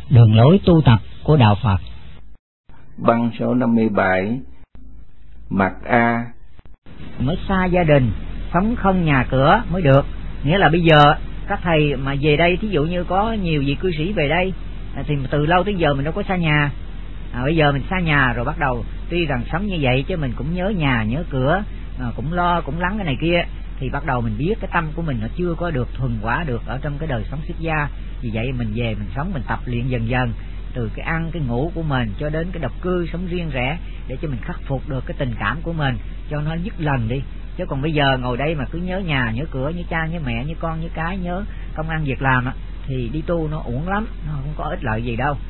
Đường lối tu tập của Đạo Phật. Băng số 57. Mặt A. Mới xa gia đình, sống không nhà cửa mới được. Nghĩa là bây giờ các thầy mà về đây, thí dụ như có nhiều vị cư sĩ về đây thì từ lâu tới giờ mình đâu có xa nhà. Bây giờ mình xa nhà rồi bắt đầu, tuy rằng sống như vậy chứ mình cũng nhớ nhà nhớ cửa, cũng lo cũng lắng cái này kia, thì bắt đầu mình biết cái tâm của mình nó chưa có được thuần hóa được ở trong cái đời sống xuất gia. Vì vậy mình về mình sống, mình tập luyện dần dần, từ cái ăn cái ngủ của mình cho đến cái độc cư sống riêng rẽ, để cho mình khắc phục được cái tình cảm của mình cho nó dứt lần đi. Chứ còn bây giờ ngồi đây mà cứ nhớ nhà nhớ cửa, nhớ cha nhớ mẹ, nhớ con nhớ cái, nhớ công ăn việc làm thì đi tu nó uổng lắm, nó không có ích lợi gì đâu.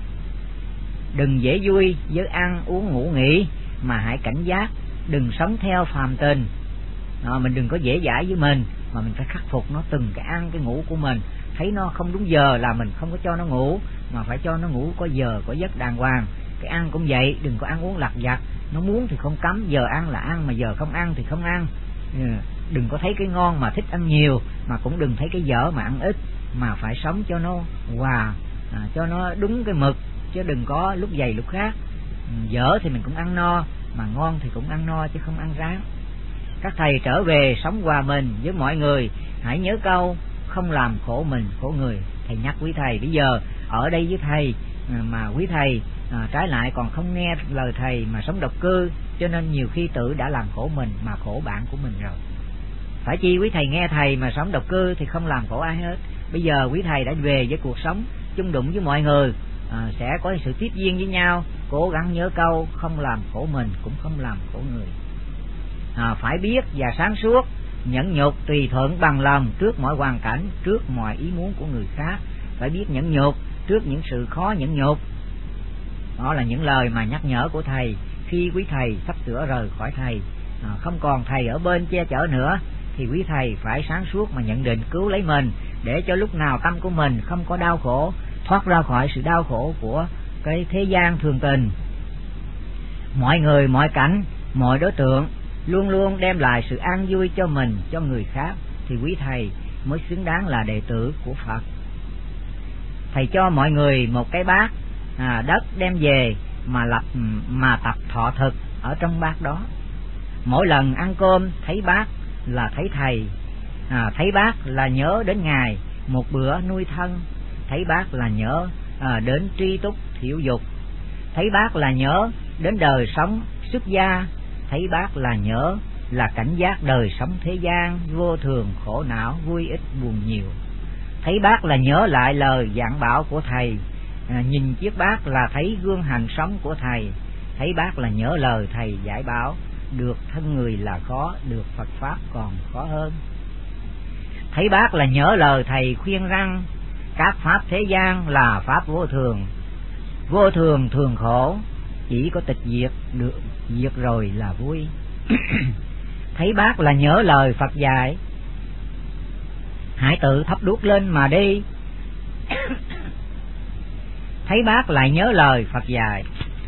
Đừng dễ vui với ăn uống ngủ nghỉ, mà hãy cảnh giác, đừng sống theo phàm tình. Mình đừng có dễ dãi với mình, mà mình phải khắc phục nó từng cái ăn cái ngủ của mình. Thấy nó không đúng giờ là mình không có cho nó ngủ, mà phải cho nó ngủ có giờ có giấc đàng hoàng. Cái ăn cũng vậy, đừng có ăn uống lặt vặt, nó muốn thì không cấm, giờ ăn là ăn, mà giờ không ăn thì không ăn. Đừng có thấy cái ngon mà thích ăn nhiều, mà cũng đừng thấy cái dở mà ăn ít, mà phải sống cho nó hòa, cho nó đúng cái mực, chứ đừng có lúc dày lúc khác. Dở thì mình cũng ăn no, mà ngon thì cũng ăn no chứ không ăn ráng. Các thầy trở về sống hòa mình với mọi người, hãy nhớ câu không làm khổ mình khổ người. Thầy nhắc quý thầy bây giờ ở đây với thầy, mà quý thầy trái lại còn không nghe lời thầy mà sống độc cư, cho nên nhiều khi tự đã làm khổ mình mà khổ bạn của mình rồi. Phải chi quý thầy nghe thầy mà sống độc cư thì không làm khổ ai hết. Bây giờ quý thầy đã về với cuộc sống chung đụng với mọi người, sẽ có sự tiếp duyên với nhau. Cố gắng nhớ câu không làm khổ mình cũng không làm khổ người. Phải biết và sáng suốt, nhẫn nhục tùy thuận bằng lòng trước mọi hoàn cảnh, trước mọi ý muốn của người khác. Phải biết nhẫn nhục trước những sự khó nhẫn nhục. Đó là những lời mà nhắc nhở của thầy khi quý thầy sắp sửa rời khỏi thầy, không còn thầy ở bên che chở nữa, thì quý thầy phải sáng suốt mà nhận định cứu lấy mình, để cho lúc nào tâm của mình không có đau khổ, thoát ra khỏi sự đau khổ của cái thế gian thường tình. Mọi người, mọi cảnh, mọi đối tượng luôn luôn đem lại sự an vui cho mình, cho người khác, thì quý thầy mới xứng đáng là đệ tử của Phật. Thầy cho mọi người một cái bát đất đem về mà tập thọ thực ở trong bát đó. Mỗi lần ăn cơm thấy bát là thấy thầy, thấy bát là nhớ đến Ngài một bữa nuôi thân, thấy bát là nhớ đến tri túc thiểu dục, thấy bát là nhớ đến đời sống xuất gia, thấy bác là nhớ là cảnh giác đời sống thế gian vô thường khổ não, vui ít buồn nhiều. Thấy bác là nhớ lại lời giảng bảo của thầy, nhìn chiếc bát là thấy gương hành sống của thầy. Thấy bác là nhớ lời thầy giải bảo, được thân người là khó, được Phật pháp còn khó hơn. Thấy bác là nhớ lời thầy khuyên rằng các pháp thế gian là pháp vô thường, vô thường thường khổ, chỉ có tịch diệt, được diệt rồi là vui. Thấy bác là nhớ lời Phật dạy, hãy tự thắp đuốc lên mà đi. Thấy bác lại nhớ lời Phật dạy,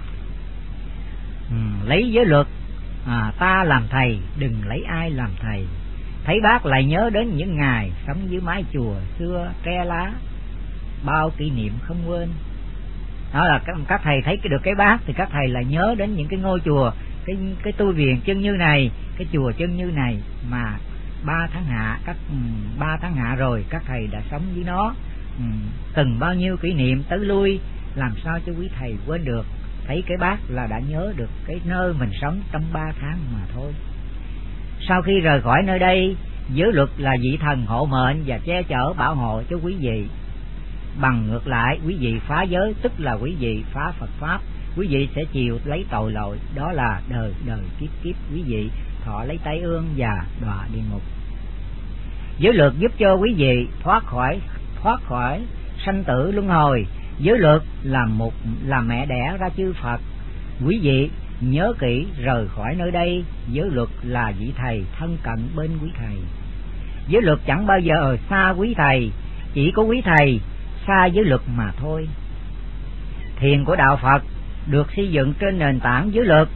lấy giới luật ta làm thầy, đừng lấy ai làm thầy. Thấy bác lại nhớ đến những ngày sống dưới mái chùa xưa tre lá, bao kỷ niệm không quên. Đó là các thầy thấy được cái bát thì các thầy lại nhớ đến những cái ngôi chùa, cái tu viện chân như này, cái chùa chân như này mà 3 tháng hạ rồi các thầy đã sống với nó, từng bao nhiêu kỷ niệm tới lui, làm sao cho quý thầy quên được. Thấy cái bát là đã nhớ được cái nơi mình sống trong 3 tháng mà thôi. Sau khi rời khỏi nơi đây, giới luật là vị thần hộ mệnh và che chở bảo hộ cho quý vị. Bằng ngược lại, quý vị phá giới tức là quý vị phá Phật pháp, quý vị sẽ chịu lấy tội lỗi, đó là đời đời kiếp kiếp quý vị thọ lấy tai ương và đọa địa ngục. Giới luật giúp cho quý vị thoát khỏi sanh tử luân hồi. Giới luật là mẹ đẻ ra chư Phật. Quý vị nhớ kỹ, rời khỏi nơi đây, giới luật là vị thầy thân cận bên quý thầy. Giới luật chẳng bao giờ xa quý thầy, chỉ có quý thầy xa giới luật mà thôi. Thiền của đạo Phật được xây dựng trên nền tảng giới luật.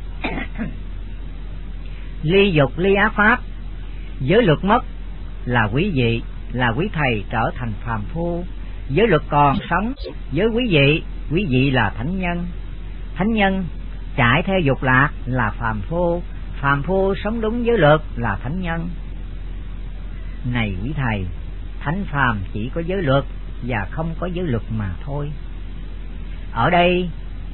Ly dục ly ác pháp, giới luật mất là quý vị, là quý thầy trở thành phàm phu. giới luật còn sống với quý vị là thánh nhân. Thánh nhân chạy theo dục lạc là phàm phu sống đúng giới luật là thánh nhân. Này quý thầy, thánh phàm chỉ có giới luật và không có giới luật mà thôi. Ở đây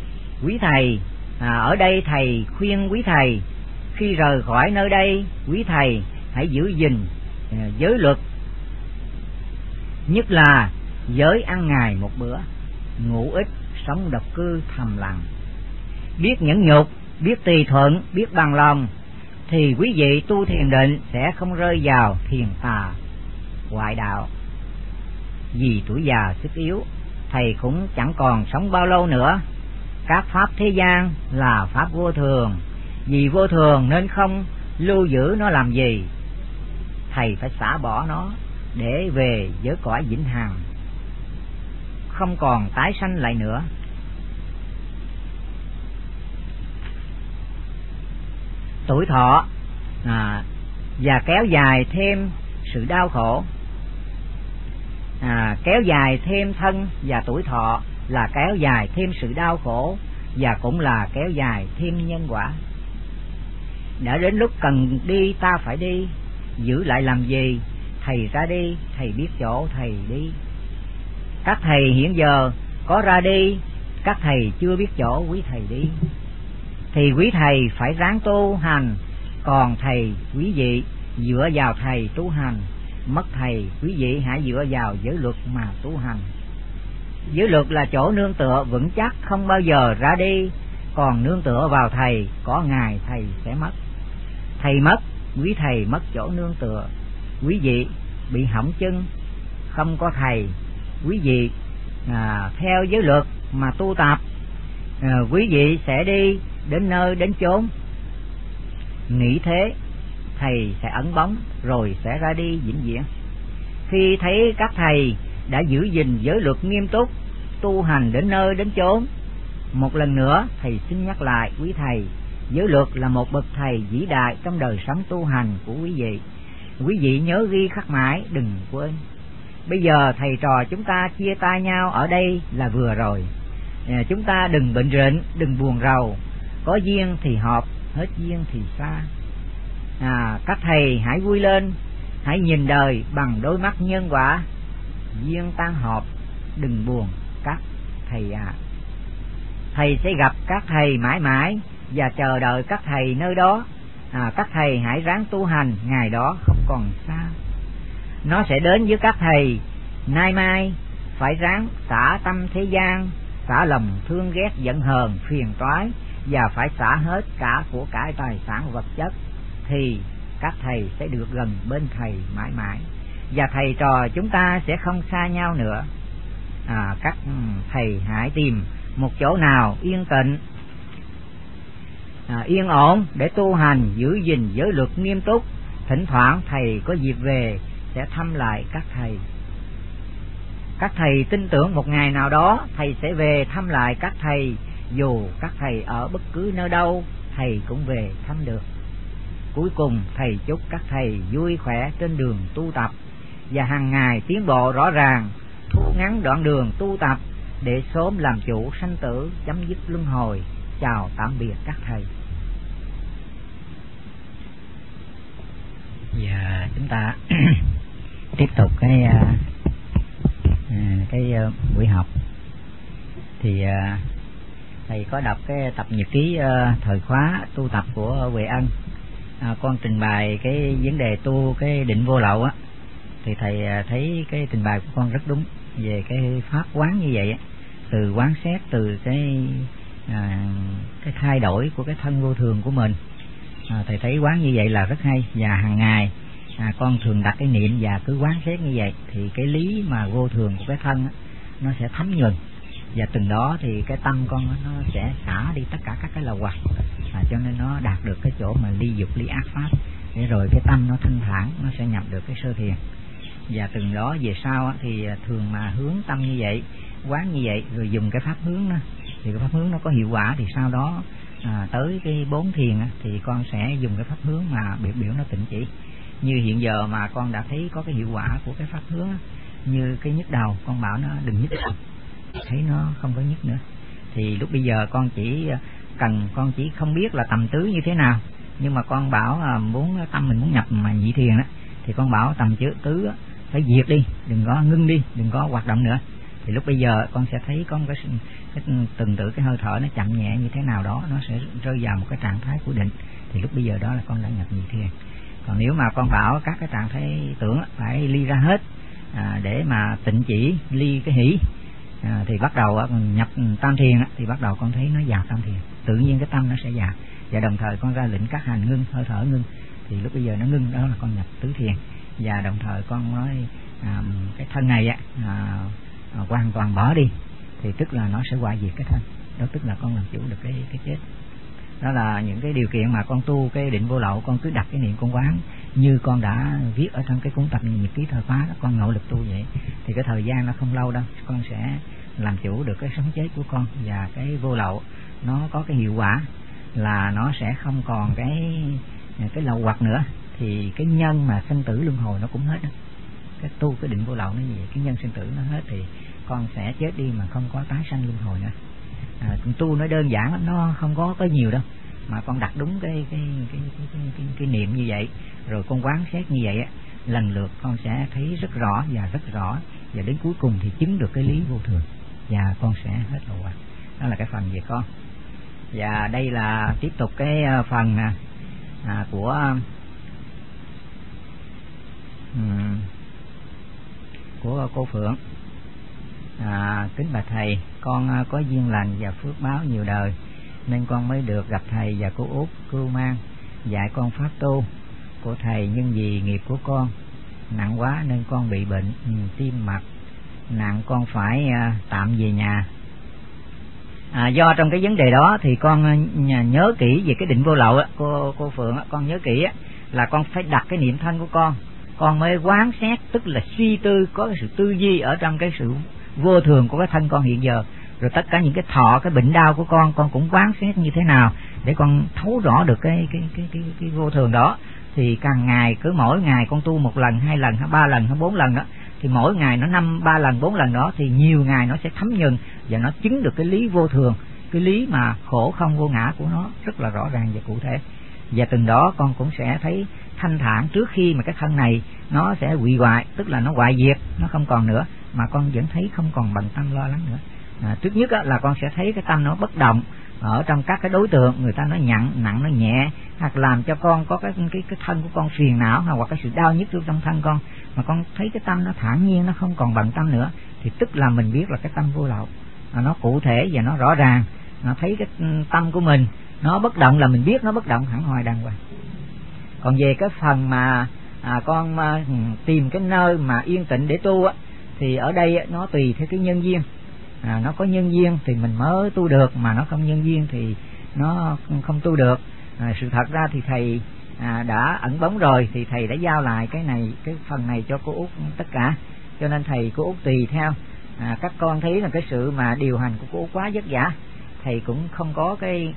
thầy khuyên quý thầy, khi rời khỏi nơi đây, quý thầy hãy giữ gìn giới luật, nhất là giới ăn ngày một bữa, ngủ ít, sống độc cư thầm lặng, biết nhẫn nhục, biết tùy thuận, biết bằng lòng, thì quý vị tu thiền định sẽ không rơi vào thiền tà ngoại đạo. Vì tuổi già sức yếu, thầy cũng chẳng còn sống bao lâu nữa. Các pháp thế gian là pháp vô thường, vì vô thường nên không lưu giữ nó làm gì. Thầy phải xả bỏ nó để về giới cõi vĩnh hằng, không còn tái sanh lại nữa. Tuổi thọ và kéo dài thêm sự đau khổ, kéo dài thêm thân và tuổi thọ là kéo dài thêm sự đau khổ, và cũng là kéo dài thêm nhân quả. Đã đến lúc cần đi ta phải đi, giữ lại làm gì? Thầy ra đi, thầy biết chỗ thầy đi. Các thầy hiện giờ có ra đi, các thầy chưa biết chỗ quý thầy đi, thì quý thầy phải ráng tu hành. Còn thầy quý vị dựa vào thầy tu hành, mất thầy quý vị hãy dựa vào giới luật mà tu hành. Giới luật là chỗ nương tựa vững chắc, không bao giờ ra đi. Còn nương tựa vào thầy, có ngày thầy sẽ mất. Thầy mất, quý thầy mất chỗ nương tựa, quý vị bị hỏng chân. Không có thầy, quý vị theo giới luật mà tu tập, quý vị sẽ đi đến nơi đến chốn. Nghĩ thế, thầy sẽ ẩn bóng rồi sẽ ra đi vĩnh viễn. Khi thấy các thầy đã giữ gìn giới luật nghiêm túc, tu hành đến nơi đến chốn, một lần nữa thầy xin nhắc lại quý thầy, giới luật là một bậc thầy vĩ đại trong đời sống tu hành của quý vị. Quý vị nhớ ghi khắc mãi, đừng quên. Bây giờ thầy trò chúng ta chia tay nhau ở đây là vừa rồi. Chúng ta đừng bệnh rịnh, đừng buồn rầu. Có duyên thì hợp, hết duyên thì xa. Các thầy hãy vui lên, hãy nhìn đời bằng đôi mắt nhân quả. Duyên tan hợp, đừng buồn các thầy ạ. Thầy sẽ gặp các thầy mãi mãi và chờ đợi các thầy nơi đó. Các thầy hãy ráng tu hành, ngày đó không còn xa. Nó sẽ đến với các thầy. Nay mai phải ráng xả tâm thế gian, xả lòng thương ghét giận hờn phiền toái, và phải xả hết cả của cải tài sản vật chất, thì các thầy sẽ được gần bên thầy mãi mãi, và thầy trò chúng ta sẽ không xa nhau nữa. Các thầy hãy tìm một chỗ nào yên tĩnh, yên ổn để tu hành, giữ gìn giới luật nghiêm túc. Thỉnh thoảng thầy có dịp về sẽ thăm lại các thầy. Các thầy tin tưởng một ngày nào đó thầy sẽ về thăm lại các thầy. Dù các thầy ở bất cứ nơi đâu, thầy cũng về thăm được. Cuối cùng thầy chúc các thầy vui khỏe trên đường tu tập, và hàng ngày tiến bộ rõ ràng, thu ngắn đoạn đường tu tập để sớm làm chủ sanh tử, chấm dứt luân hồi. Chào tạm biệt các thầy. Và chúng ta tiếp tục cái buổi học. Thì thầy có đọc cái tập nhật ký thời khóa tu tập của Huệ Ân. Con trình bày cái vấn đề tu cái định vô lậu á, thì thầy thấy cái trình bày của con rất đúng về cái pháp quán như vậy á. Từ quán xét từ cái thay đổi của cái thân vô thường của mình, thầy thấy quán như vậy là rất hay. Và hàng ngày con thường đặt cái niệm và cứ quán xét như vậy, thì cái lý mà vô thường của cái thân á, nó sẽ thấm nhuần, và từng đó thì cái tâm con nó sẽ xả đi tất cả các cái lậu hoặc, cho nên nó đạt được cái chỗ mà ly dục ly ác pháp, để rồi cái tâm nó thanh thản, nó sẽ nhập được cái sơ thiền. Và từng đó về sau á, thì thường mà hướng tâm như vậy, quán như vậy, rồi dùng cái pháp hướng đó, thì cái pháp hướng nó có hiệu quả, thì sau đó tới cái 4 thiền á, thì con sẽ dùng cái pháp hướng mà biểu nó tịnh chỉ. Như hiện giờ mà con đã thấy có cái hiệu quả của cái pháp hướng á, như cái nhức đầu, con bảo nó đừng nhức đầu, thấy nó không có nhức nữa. Thì lúc bây giờ con chỉ không biết là tầm tứ như thế nào, nhưng mà con bảo tâm mình muốn nhập mà nhị thiền đó, thì con bảo tầm tứ phải diệt đi, đừng có ngưng đi, đừng có hoạt động nữa. Thì lúc bây giờ con sẽ thấy con cái từng tự cái hơi thở nó chậm nhẹ như thế nào đó, nó sẽ rơi vào một cái trạng thái của định. Thì lúc bây giờ đó là con đã nhập nhị thiền. Còn nếu mà con bảo các cái trạng thái tưởng phải ly ra hết để mà tịnh chỉ ly cái hỷ, thì bắt đầu nhập tam thiền thì bắt đầu con thấy nó vào tam thiền, tự nhiên cái tâm nó sẽ vào, và đồng thời con ra lệnh các hành ngưng, hơi thở ngưng, thì lúc bây giờ nó ngưng, đó là con nhập tứ thiền. Và đồng thời con nói cái thân này hoàn toàn bỏ đi, thì tức là nó sẽ hoại diệt cái thân đó, tức là con làm chủ được cái chết. Đó là những cái điều kiện mà con tu cái định vô lậu. Con cứ đặt cái niệm con quán như con đã viết ở trong cái cuốn tập nhật ký thời khóa đó, con nỗ lực tu vậy thì cái thời gian nó không lâu đâu, con sẽ làm chủ được cái sống chết của con. Và cái vô lậu nó có cái hiệu quả là nó sẽ không còn cái lậu hoặc nữa, thì cái nhân mà sinh tử luân hồi nó cũng hết đó. Cái tu cái định vô lậu nó gì vậy? Cái nhân sinh tử nó hết thì con sẽ chết đi mà không có tái sanh luân hồi nữa. Tu nó đơn giản lắm, nó không có nhiều đâu, mà con đặt đúng cái niệm như vậy, rồi con quán xét như vậy lần lượt con sẽ thấy rất rõ, và đến cuối cùng thì chứng được cái lý vô thường, và con sẽ hết lậu hoặc. Đó là cái phần về con. Và đây là tiếp tục cái phần của cô Phượng. Kính bạch thầy, con có duyên lành và phước báo nhiều đời nên con mới được gặp thầy và cô Út cưu mang dạy con pháp tu của thầy, nhưng vì nghiệp của con nặng quá nên con bị bệnh tim mạch nặng, con phải tạm về nhà. Do trong cái vấn đề đó thì con nhớ kỹ về cái định vô lậu. Cô Phượng, con nhớ kỹ là con phải đặt cái niệm thân của con mới quán xét, tức là suy tư, có cái sự tư duy ở trong cái sự vô thường của cái thân con hiện giờ, rồi tất cả những cái thọ, cái bệnh đau của con cũng quán xét như thế nào để con thấu rõ được cái vô thường đó. Thì càng ngày, cứ mỗi ngày con tu 1 lần, 2 lần, 3 lần, 4 lần đó, thì mỗi ngày nó 5, 3 lần, 4 lần đó, thì nhiều ngày nó sẽ thấm nhuần và nó chứng được cái lý vô thường, cái lý mà khổ không vô ngã của nó rất là rõ ràng và cụ thể. Và từng đó con cũng sẽ thấy thanh thản trước khi mà cái thân này nó sẽ hủy hoại, tức là nó hoại diệt, nó không còn nữa, mà con vẫn thấy không còn bận tâm lo lắng nữa. Trước nhất là con sẽ thấy cái tâm nó bất động ở trong các cái đối tượng, người ta nói nặng nó nhẹ, hoặc làm cho con có cái thân của con phiền não, hoặc cái sự đau nhức trong thân con, mà con thấy cái tâm nó thản nhiên, nó không còn bận tâm nữa, thì tức là mình biết là cái tâm vô lậu, nó cụ thể và nó rõ ràng. Nó thấy cái tâm của mình nó bất động là mình biết nó bất động hẳn hoài đàng hoàng. Còn về cái phần mà con tìm cái nơi mà yên tĩnh để tu thì ở đây nó tùy theo cái nhân duyên. Nó có nhân duyên thì mình mới tu được, mà nó không nhân duyên thì nó không tu được. Sự thật ra thì thầy đã ẩn bóng rồi, thì thầy đã giao lại cái phần này cho cô Út tất cả, cho nên thầy cô Út tùy theo. Các con thấy là cái sự mà điều hành của cô Út quá vất vả, thầy cũng không có cái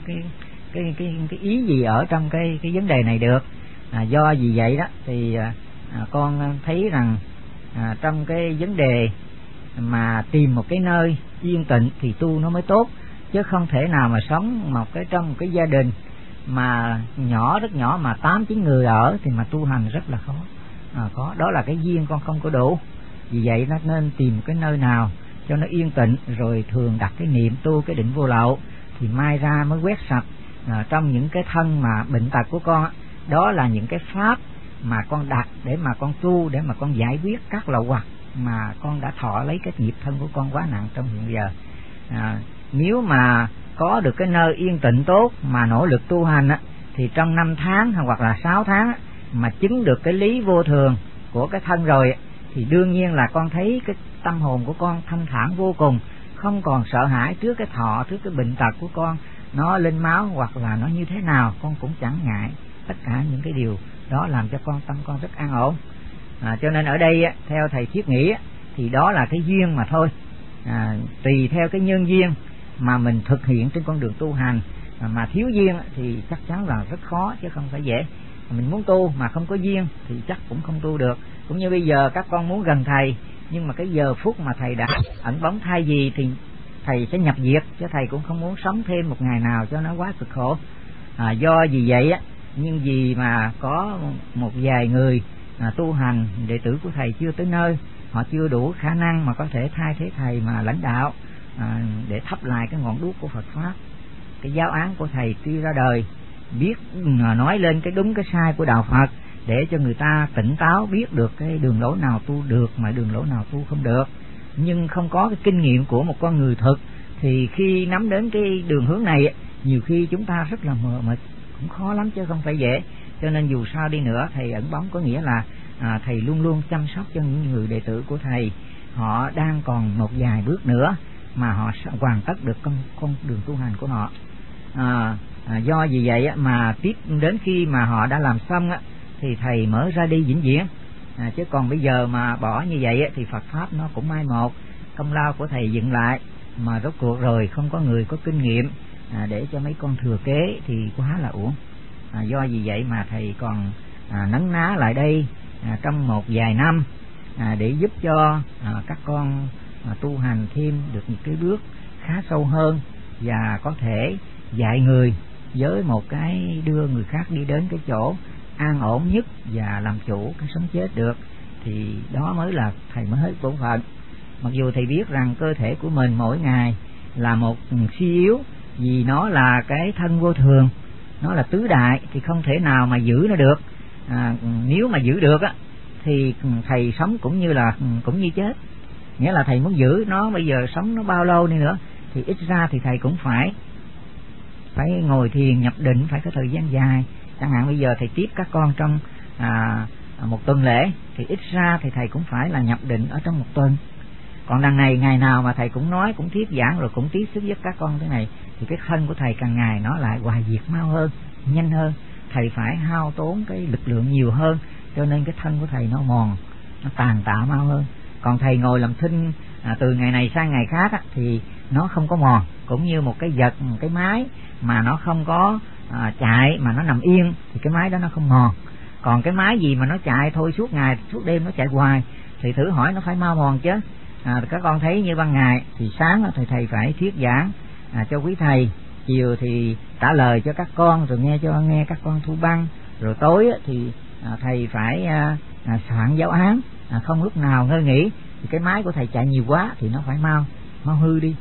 ý gì ở trong cái vấn đề này được. Do vì vậy đó thì con thấy rằng trong cái vấn đề mà tìm một cái nơi yên tĩnh thì tu nó mới tốt, chứ không thể nào mà sống trong một cái gia đình mà rất nhỏ mà 8-9 người ở thì mà tu hành rất là khó. Đó là cái duyên con không có đủ. Vì vậy nó nên tìm cái nơi nào cho nó yên tĩnh, rồi thường đặt cái niệm tu cái định vô lậu, thì mai ra mới quét sạch trong những cái thân mà bệnh tật của con. Đó là những cái pháp mà con đặt để mà con tu, để mà con giải quyết các lậu hoặc mà con đã thọ lấy cái nghiệp thân của con quá nặng trong hiện giờ. Nếu mà có được cái nơi yên tĩnh tốt mà nỗ lực tu hành thì trong 5 tháng hoặc là 6 tháng mà chứng được cái lý vô thường của cái thân rồi, thì đương nhiên là con thấy cái tâm hồn của con thanh thản vô cùng, không còn sợ hãi trước cái thọ, trước cái bệnh tật của con nó lên máu hoặc là nó như thế nào, con cũng chẳng ngại. Tất cả những cái điều đó làm cho tâm con rất an ổn. Cho nên ở đây theo thầy Thiết nghĩ thì đó là cái duyên mà thôi. Tùy theo cái nhân duyên mà mình thực hiện trên con đường tu hành, mà thiếu duyên thì chắc chắn là rất khó chứ không phải dễ. mình muốn tu mà không có duyên thì chắc cũng không tu được. Cũng như bây giờ các con muốn gần thầy, nhưng mà cái giờ phút mà thầy đã ẩn bóng thai gì thì thầy sẽ nhập diệt, chứ thầy cũng không muốn sống thêm một ngày nào cho nó quá cực khổ. Do vì vậy á, nhưng vì mà có một vài người tu hành đệ tử của thầy chưa tới nơi, họ chưa đủ khả năng mà có thể thay thế thầy mà lãnh đạo, để thắp lại cái ngọn đuốc của Phật pháp. Cái giáo án của thầy tuy ra đời biết nói lên cái đúng cái sai của đạo Phật, để cho người ta tỉnh táo biết được cái đường lối nào tu được mà đường lối nào tu không được. Nhưng không có cái kinh nghiệm của một con người thực thì khi nắm đến cái đường hướng này, nhiều khi chúng ta rất là mờ mịt, cũng khó lắm chứ không phải dễ. Cho nên dù sao đi nữa, thầy ẩn bóng có nghĩa là thầy luôn luôn chăm sóc cho những người đệ tử của thầy. Họ đang còn một vài bước nữa mà họ sẽ hoàn tất được con đường tu hành của họ. Do vì vậy mà tiếp đến khi mà họ đã làm xong thì thầy mở ra đi vĩnh viễn. Chứ còn bây giờ mà bỏ như vậy thì Phật pháp nó cũng mai một, công lao của thầy dựng lại mà rốt cuộc rồi không có người có kinh nghiệm để cho mấy con thừa kế thì quá là uổng. Do vì vậy mà thầy còn nấn ná lại đây trong một vài năm để giúp cho các con tu hành thêm được những cái bước khá sâu hơn, và có thể dạy người với một cái đưa người khác đi đến cái chỗ an ổn nhất và làm chủ cái sống chết được. Thì đó mới là thầy mới hết bổn phận. Mặc dù thầy biết rằng cơ thể của mình mỗi ngày là một suy yếu, vì nó là cái thân vô thường, nó là tứ đại thì không thể nào mà giữ nó được. Nếu mà giữ được thì thầy sống cũng như chết. Nghĩa là thầy muốn giữ nó, bây giờ sống nó bao lâu đi nữa thì ít ra thì thầy cũng phải ngồi thiền nhập định, phải có thời gian dài. Chẳng hạn bây giờ thầy tiếp các con trong một tuần lễ thì ít ra thì thầy cũng phải là nhập định ở trong một tuần. Còn đằng này ngày nào mà thầy cũng nói, cũng thuyết giảng rồi cũng tiếp sức giúp các con thế này thì cái thân của thầy càng ngày nó lại hoại diệt mau hơn, nhanh hơn. Thầy phải hao tốn cái lực lượng nhiều hơn, cho nên cái thân của thầy nó mòn, nó tàn tạ mau hơn. Còn thầy ngồi làm thinh từ ngày này sang ngày khác thì nó không có mòn. Cũng như một cái vật, một cái máy mà nó không có chạy mà nó nằm yên thì cái máy đó nó không mòn. Còn cái máy gì mà nó chạy thôi suốt ngày suốt đêm nó chạy hoài thì thử hỏi nó phải mau mòn chứ. Các con thấy như ban ngày thì sáng thì thầy phải thuyết giảng cho quý thầy, chiều thì trả lời cho các con rồi nghe các con thu băng, rồi tối thì thầy phải soạn giáo án, không lúc nào ngơi nghỉ. Thì cái máy của thầy chạy nhiều quá thì nó phải mau hư đi.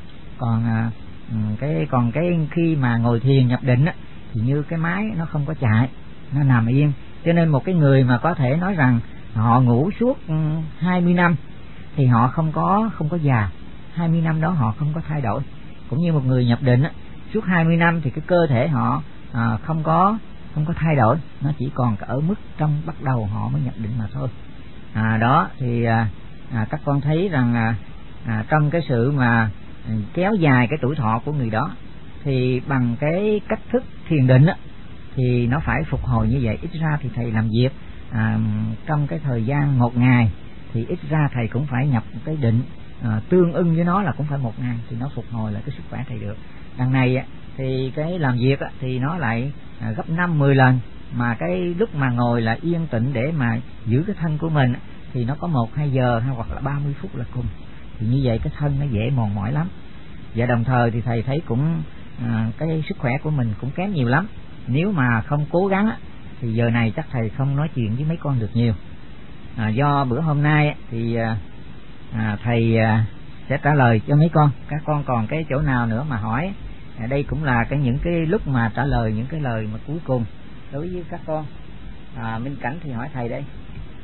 Còn cái khi mà ngồi thiền nhập định thì như cái máy nó không có chạy, nó nằm yên. Cho nên một cái người mà có thể nói rằng họ ngủ suốt 20 năm thì họ không có già. 20 năm đó họ không có thay đổi. Cũng như một người nhập định suốt 20 năm thì cái cơ thể họ không có thay đổi, nó chỉ còn ở mức trong bắt đầu họ mới nhập định mà thôi. Đó thì các con thấy rằng trong cái sự mà kéo dài cái tuổi thọ của người đó thì bằng cái cách thức thiền định thì nó phải phục hồi như vậy. Ít ra thì thầy làm việc trong cái thời gian 1 ngày thì ít ra thầy cũng phải nhập cái định tương ưng với nó là cũng phải 1 ngày thì nó phục hồi lại cái sức khỏe thầy được. Đằng này thì cái làm việc thì nó lại gấp 5-10 lần, mà cái lúc mà ngồi là yên tĩnh để mà giữ cái thân của mình thì nó có 1-2 giờ hay hoặc là 30 phút là cùng. Thì như vậy cái thân nó dễ mòn mỏi lắm. Và đồng thời thì thầy thấy cũng cái sức khỏe của mình cũng kém nhiều lắm. Nếu mà không cố gắng thì giờ này chắc thầy không nói chuyện với mấy con được nhiều. Do bữa hôm nay thì thầy sẽ trả lời cho mấy con. Các con còn cái chỗ nào nữa mà hỏi, đây cũng là những cái lúc mà trả lời những cái lời mà cuối cùng đối với các con. Minh Cảnh thì hỏi thầy đây.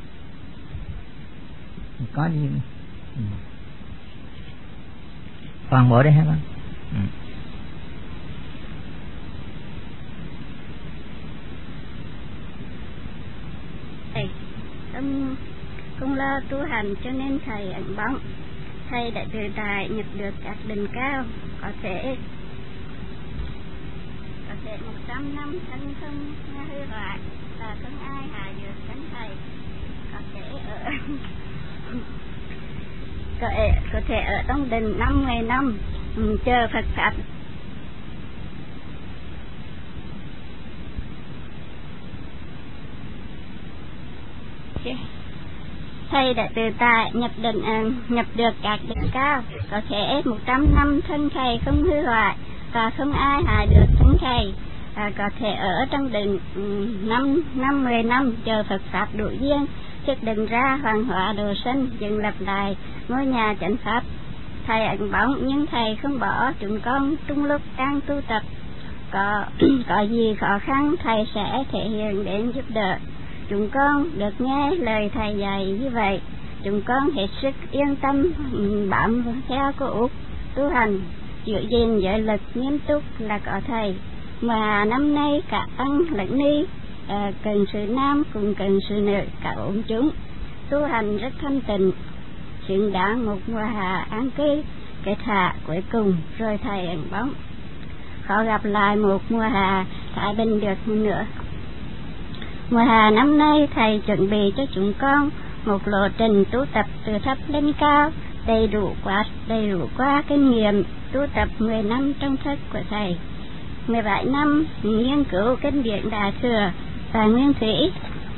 Có gì toàn bộ đây hả con? Thầy công lo tu hành cho nên thầy ẩn bóng. Thầy đã tự tại nhập được các đỉnh cao, có thể 100 năm thân không hư hoại và không ai hạ được cánh thầy. Có thể ở trong đình 50 năm chờ Phật pháp. thầy đã tự tại nhập được các đỉnh cao, có thể 100 năm thân thầy không hư hoại và không ai hại được thân thầy. Có thể ở trong đỉnh 10 năm chờ Phật pháp đủ duyên, trước định ra Hoàng Hóa Độ Sinh dựng lập lại ngôi nhà chánh pháp. Thầy ẩn bóng nhưng thầy không bỏ chúng con trong lúc đang tu tập. Có gì khó khăn thầy sẽ thể hiện đến giúp đỡ. Chúng con được nghe lời thầy dạy như vậy, chúng con hết sức yên tâm bám theo cô Út tu hành, giữ gìn giới lực nghiêm túc là có thầy. Mà năm nay cả tăng lẫn ni, cần sự nam cùng cần sự nữ, cả ổn chúng tu hành rất thanh tịnh, xứng đáng một mùa hạ an cư kết hạ cuối cùng rồi thầy ẩn bóng. Khó gặp lại một mùa hạ thái bình được nữa. Mùa hạ năm nay thầy chuẩn bị cho chúng con một lộ trình tu tập từ thấp lên cao, đầy đủ qua kinh nghiệm tu tập 10 năm trong thất của thầy, 17 năm nghiên cứu kinh điển Đại Thừa và Nguyên Thủy.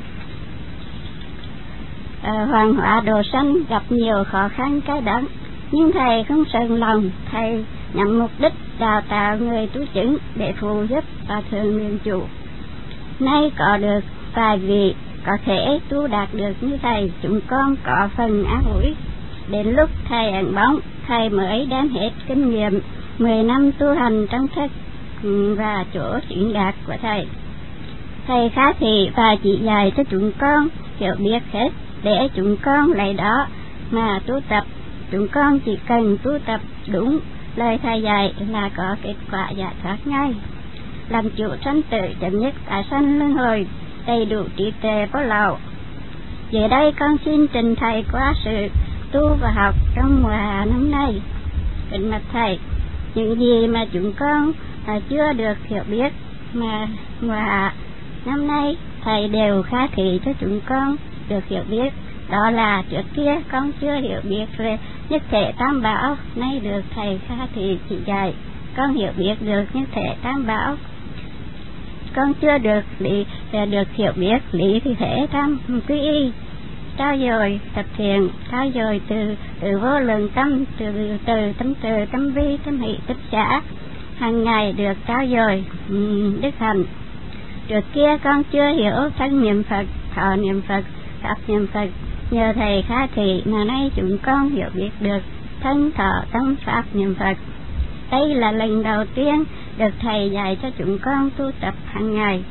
Hoàng Hóa Độ Sinh gặp nhiều khó khăn cái đắng, nhưng thầy không sờn lòng. Thầy nhằm mục đích đào tạo người tu chứng để phụ giúp và thường nguyện chủ. Nay có được vài vị có thể tu đạt được như thầy, chúng con có phần an ủi. Đến lúc thầy ẩn bóng, thầy mới đem hết kinh nghiệm 10 năm tu hành trong thất và chỗ chuyển đạt của thầy. Thầy khá thị và chỉ dạy cho chúng con hiểu biết hết, để chúng con lấy đó mà tu tập. Chúng con chỉ cần tu tập đúng lời thầy dạy là có kết quả giải thoát ngay, làm chủ sanh tử, chấm dứt tái sanh luân hồi, đầy đủ trí tuệ có lậu. Về đây con xin trình thầy qua sự tu và học trong mùa hạ năm nay. Kính bạch thầy, những gì mà chúng con chưa được hiểu biết mà mùa hạ năm nay thầy đều khá thị cho chúng con được hiểu biết. Đó là trước kia con chưa hiểu biết về nhất thể tam bảo, nay được thầy khá thị chỉ dạy con hiểu biết được nhất thể tam bảo. Con chưa được hiểu biết lý thì thể tam quy y, trao dồi tập thiện, trao dồi từ vô lượng tâm, từ tâm vi, tâm hỷ, tất xã, hàng ngày được trao dồi đức hạnh. Trước kia con chưa hiểu thân niệm Phật, thọ niệm Phật, pháp niệm Phật, nhờ thầy khá thị mà nay chúng con hiểu biết được thân, thọ, tâm, pháp niệm Phật. Đây là lần đầu tiên được thầy dạy cho chúng con tu tập hàng ngày.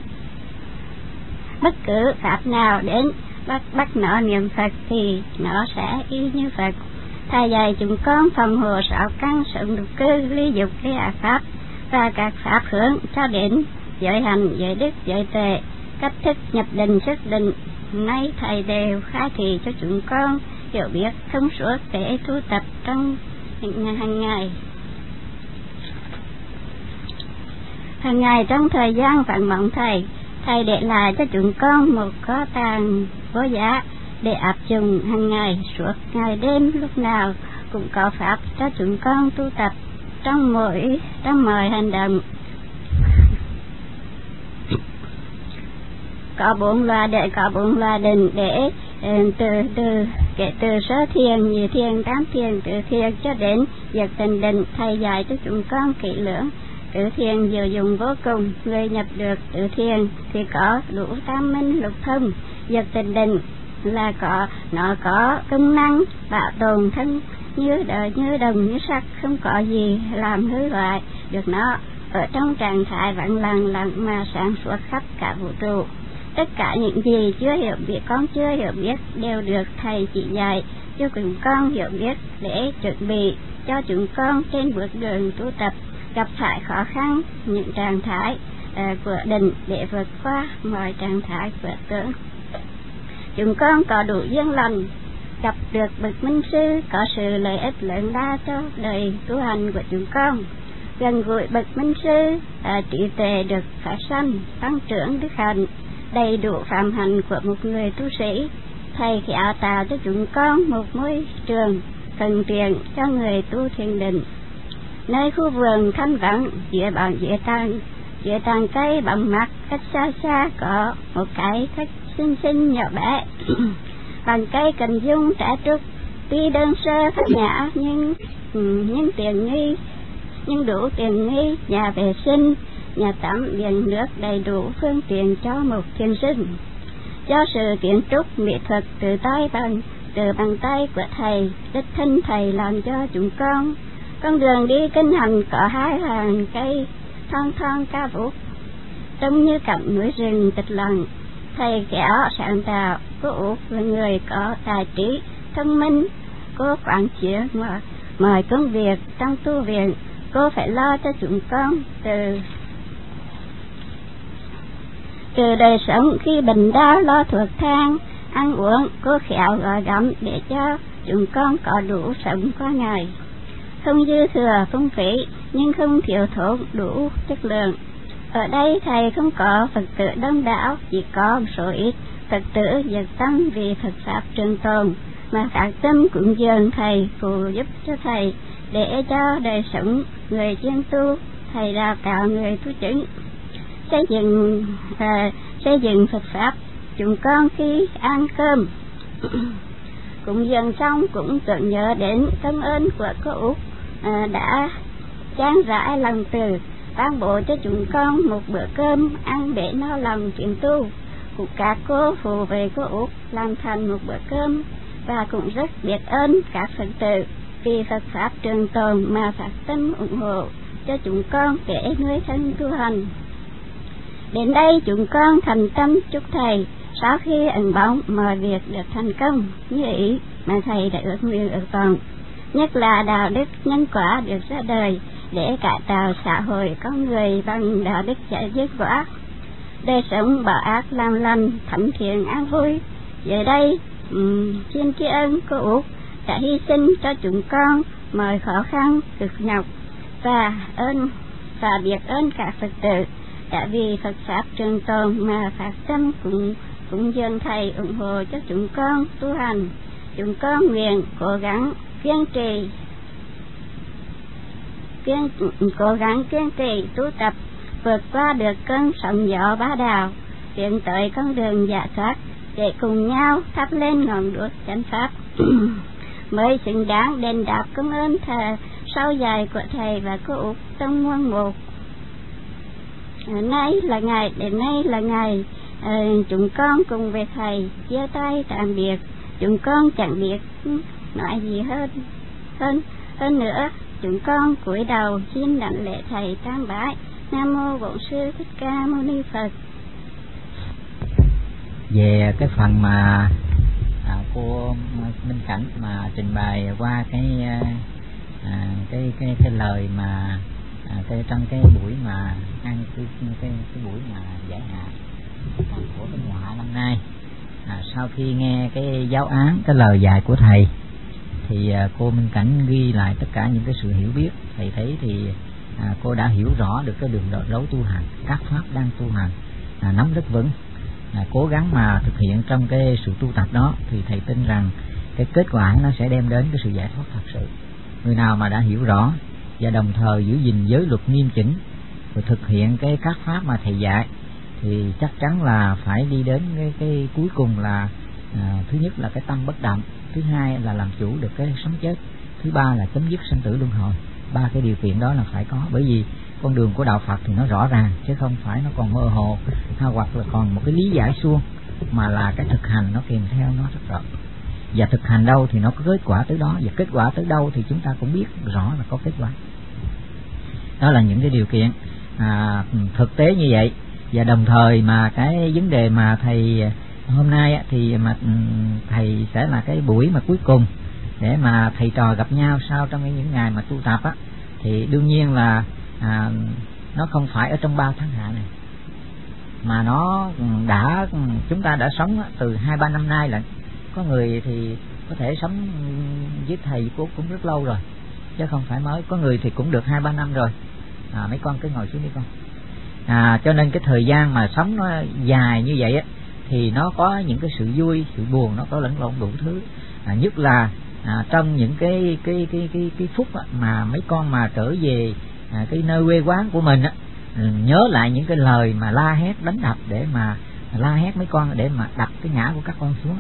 Bất cứ pháp nào đến bắt nó niệm Phật thì nó sẽ y như Phật. Thầy dạy chúng con phòng hộ 6 căn sống lục cư, ly dục, ly ác pháp và các pháp hướng cho đến giới hành, giới đức, giới tuệ, cách thức nhập định, xuất định. Nay thầy đều khá thị cho chúng con hiểu biết thông suốt để tu tập trong hàng ngày. Hàng ngày trong thời gian vắng bóng thầy để lại cho chúng con một kho tàng vô giá để áp dụng hàng ngày, suốt ngày đêm, lúc nào cũng có pháp cho chúng con tu tập trong mọi hành động. Có 4 loa định để từ sơ thiền, nhị thiền, tam thiền, tứ thiền cho đến việc tịnh định. Thầy dạy cho chúng con kỹ lưỡng. Tứ thiền diệu dụng vô cùng, người nhập được tứ thiền thì có đủ tam minh lục thông. Việc tịnh định là nó có công năng bảo tồn thân như đồng như sắt, không có gì làm hư hoại được nó, ở trong trạng thái vắng lặng mà sáng suốt khắp cả vũ trụ. Tất cả những gì con chưa hiểu biết đều được thầy chỉ dạy cho chúng con hiểu biết để chuẩn bị cho chúng con trên bước đường tu tập gặp phải khó khăn, những trạng thái của định để vượt qua mọi trạng thái của tưởng. Chúng con có đủ duyên lành gặp được bậc minh sư, có sự lợi ích lớn lao cho đời tu hành của chúng con. Gần gũi bậc minh sư, trí tuệ được phát sanh, tăng trưởng đức hạnh, đầy đủ phạm hạnh của một người tu sĩ. Thầy khéo tạo cho chúng con một môi trường thuận tiện cho người tu thiền định. Nơi khu vườn thanh vắng, dưới tàn cây bóng mát, cách xa có một cái thất xinh nhỏ bé bằng cây cần dung trả trúc, tuy đơn sơ khác nhã nhưng đủ tiện nghi, nhà vệ sinh, nhà tắm, điện nước đầy đủ phương tiện cho một thiền sinh. Do sự kiến trúc mỹ thuật từ bàn tay của thầy, đích thân thầy làm cho chúng con đường đi kinh hành có 2 hàng cây thon thon cao vút, trông như cạnh núi rừng tịch lặng. Thầy khéo sáng tạo, cô Út là người có tài trí thông minh, cô quán chiếu mọi công việc trong tu viện. Cô phải lo cho chúng con từ đời sống khi bệnh đau, lo thuốc thang, ăn uống. Cô khéo gói gắm để cho chúng con có đủ sống qua ngày, không dư thừa phung phí nhưng không thiếu thốn, đủ chất lượng. Ở đây thầy không có Phật tử đông đảo, chỉ có một số ít Phật tử nhiệt tâm vì Phật pháp trường tồn, mà phát tâm cúng dường thầy, phụ giúp cho thầy để cho đời sống người chuyên tu. Thầy đào tạo người tu chứng, xây dựng Phật pháp. Chúng con khi ăn cơm cúng dường xong cũng tưởng nhớ đến công ơn của cô Út đã chan rãi lòng từ ban bố cho chúng con một bữa cơm ăn để no lòng chuyến tu. Cũng các cô phụ về cô Út làm thành một bữa cơm, và cũng rất biết ơn các Phật tử vì Phật pháp trường tồn mà phát tâm ủng hộ cho chúng con để nuôi thân tu hành. Đến đây chúng con thành tâm chúc thầy sau khi ẩn bóng mọi việc được thành công như ý mà thầy đã ước nguyện ước vọng, nhất là đạo đức nhân quả được ra đời để cải tạo xã hội con người bằng đạo đức giải dứt quả, đời sống bảo ác làm lành, thẩm thiện an vui. Giờ đây xin tri ân cô Út đã hy sinh cho chúng con mọi khó khăn cực nhọc, và biết ơn cả Phật tử đã vì Phật pháp trường tồn mà phát tâm cũng dâng thầy ủng hộ cho chúng con tu hành. Chúng con nguyện cố gắng kiên trì tu tập, vượt qua được cơn sóng gió bá đạo, tiến tới con đường giải thoát, để cùng nhau thắp lên ngọn đuốc chánh pháp mới xứng đáng đền đáp công ơn sau dài của thầy và cô Út trong muôn một. Đến nay là ngày chúng con cùng với thầy chia tay tạm biệt. Chúng con chẳng biết nói gì hơn nữa. Chúng con cúi đầu xin đảnh lễ thầy tam bái. Nam mô Bổn Sư Thích Ca Mâu Ni Phật. Về cái phần mà cô Minh Cảnh mà trình bày qua cái lời mà trong cái buổi mà ăn cái buổi mà giải hạn của cái mùa hạ năm nay, sau khi nghe cái giáo án, cái lời dạy của thầy, thì cô Minh Cảnh ghi lại tất cả những cái sự hiểu biết. Thầy thấy thì cô đã hiểu rõ được cái đường lối tu hành, các pháp đang tu hành, nắm rất vững, cố gắng mà thực hiện trong cái sự tu tập đó, thì thầy tin rằng cái kết quả nó sẽ đem đến cái sự giải thoát thật sự. Người nào mà đã hiểu rõ và đồng thời giữ gìn giới luật nghiêm chỉnh, rồi thực hiện các pháp mà thầy dạy, thì chắc chắn là phải đi đến cái cuối cùng là thứ nhất là cái tâm bất động, thứ hai là làm chủ được cái sống chết, thứ ba là chấm dứt sanh tử luân hồi. 3 cái điều kiện đó là phải có, bởi vì con đường của đạo Phật thì nó rõ ràng chứ không phải nó còn mơ hồ, hoặc là còn một cái lý giải suông, mà là cái thực hành nó kèm theo nó rất rõ. Và thực hành đâu thì nó có kết quả tới đó, và kết quả tới đâu thì chúng ta cũng biết rõ là có kết quả. Đó là những cái điều kiện thực tế như vậy. Và đồng thời mà cái vấn đề mà thầy hôm nay thì mà thầy sẽ là cái buổi mà cuối cùng để mà thầy trò gặp nhau sau trong những ngày mà tu tập á, thì đương nhiên là nó không phải ở trong 3 tháng hạ này, mà nó chúng ta đã sống từ 2-3 năm nay. Là có người thì có thể sống với thầy cũng rất lâu rồi chứ không phải mới, có người thì cũng được 2-3 năm rồi. Mấy con cứ ngồi xuống đi con. Cho nên cái thời gian mà sống nó dài như vậy á, thì nó có những cái sự vui, sự buồn, nó có lẫn lộn đủ thứ. Nhất là trong những cái phút mà mấy con mà trở về cái nơi quê quán của mình á, nhớ lại những cái lời mà la hét đánh đập, để mà la hét mấy con để mà đập cái ngã của các con xuống,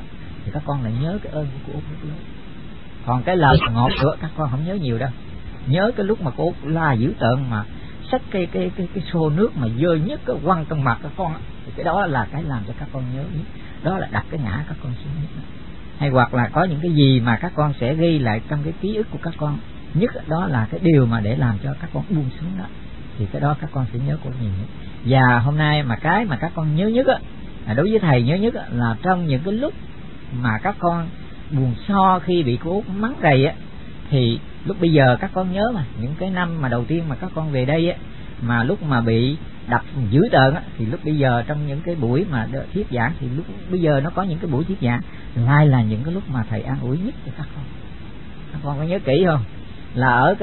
thì các con lại nhớ cái ơn của cô Út rất lớn. Còn cái lời ngọt nữa các con không nhớ nhiều đâu. Nhớ cái lúc mà cô Út la dữ tợn mà xách cái xô nước mà dơ nhất cái quăng trong mặt các con, thì cái đó là cái làm cho các con nhớ nhất. Đó là đặt cái ngã các con xuống nhất. Hay hoặc là có những cái gì mà các con sẽ ghi lại trong cái ký ức của các con nhất, đó là cái điều mà để làm cho các con buông xuống đó, thì cái đó các con sẽ nhớ của nhiều nhất. Và hôm nay mà cái mà các con nhớ nhất á, đối với thầy nhớ nhất là trong những cái lúc mà các con buồn so khi bị cô Út mắng rầy á, thì lúc bây giờ các con nhớ mà những cái năm mà đầu tiên mà các con về đây á, mà lúc mà bị đập dữ tợn á, thì lúc bây giờ trong những cái buổi mà thuyết giảng, thì lúc bây giờ nó có những cái buổi thuyết giảng lại là những cái lúc mà thầy an ủi nhất cho các con. Các con có nhớ kỹ không? Là ở